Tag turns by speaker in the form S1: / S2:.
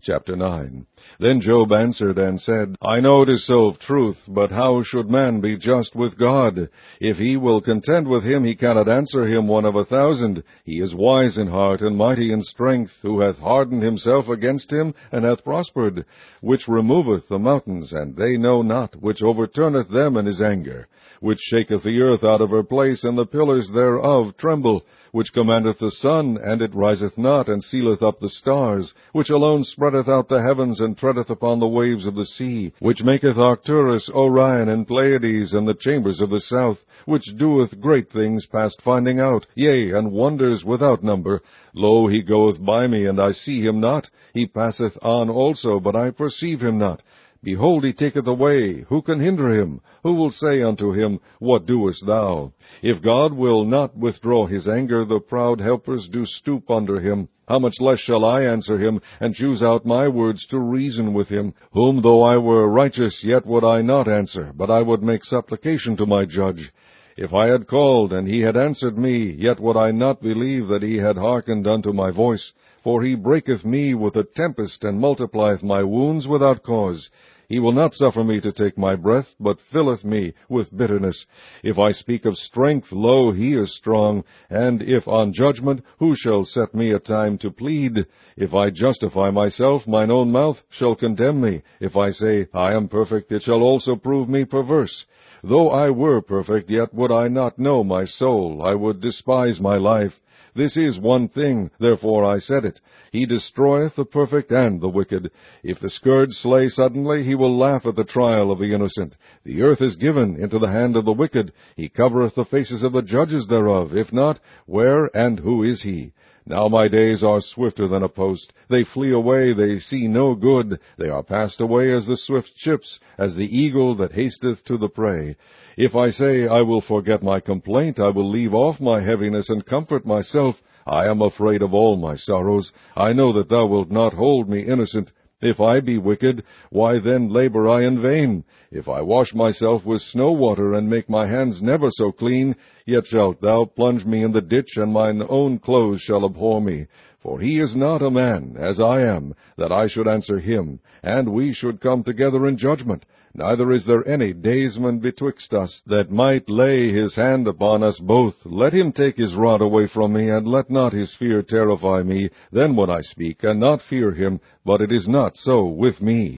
S1: Chapter 9. Then Job answered and said, I know it is so of truth, but how should man be just with God? If he will contend with him, he cannot answer him 1 of 1,000. He is wise in heart and mighty in strength, who hath hardened himself against him, and hath prospered, which removeth the mountains, and they know not, which overturneth them in his anger, which shaketh the earth out of her place, and the pillars thereof tremble, which commandeth the sun, and it riseth not, and sealeth up the stars, which alone spreadeth out the heavens, and treadeth upon the waves of the sea, which maketh Arcturus, Orion, and Pleiades, and the chambers of the south, which doeth great things past finding out, yea, and wonders without number. Lo, he goeth by me, and I see him not. He passeth on also, but I perceive him not. Behold, he taketh away. Who can hinder him? Who will say unto him, What doest thou? If God will not withdraw his anger, the proud helpers do stoop under him. How much less shall I answer him, and choose out my words to reason with him, whom though I were righteous, yet would I not answer, but I would make supplication to my judge. If I had called, and he had answered me, yet would I not believe that he had hearkened unto my voice. For he breaketh me with a tempest, and multiplieth my wounds without cause. He will not suffer me to take my breath, but filleth me with bitterness. If I speak of strength, lo, he is strong. And if on judgment, who shall set me a time to plead? If I justify myself, mine own mouth shall condemn me. If I say, I am perfect, it shall also prove me perverse. Though I were perfect, yet would I not know my soul. I would despise my life. This is one thing, therefore I said it. He destroyeth the perfect and the wicked. If the scourge slay suddenly, he will laugh at the trial of the innocent. The earth is given into the hand of the wicked. He covereth the faces of the judges thereof. If not, where and who is he? Now my days are swifter than a post. They flee away, they see no good. They are passed away as the swift ships, as the eagle that hasteth to the prey. If I say, I will forget my complaint, I will leave off my heaviness and comfort myself. I am afraid of all my sorrows. I know that thou wilt not hold me innocent. If I be wicked, why then labor I in vain? If I wash myself with snow water, and make my hands never so clean, yet shalt thou plunge me in the ditch, and mine own clothes shall abhor me. For he is not a man, as I am, that I should answer him, and we should come together in judgment. Neither is there any daysman betwixt us, that might lay his hand upon us both. Let him take his rod away from me, and let not his fear terrify me. Then would I speak, and not fear him, but it is not so with me.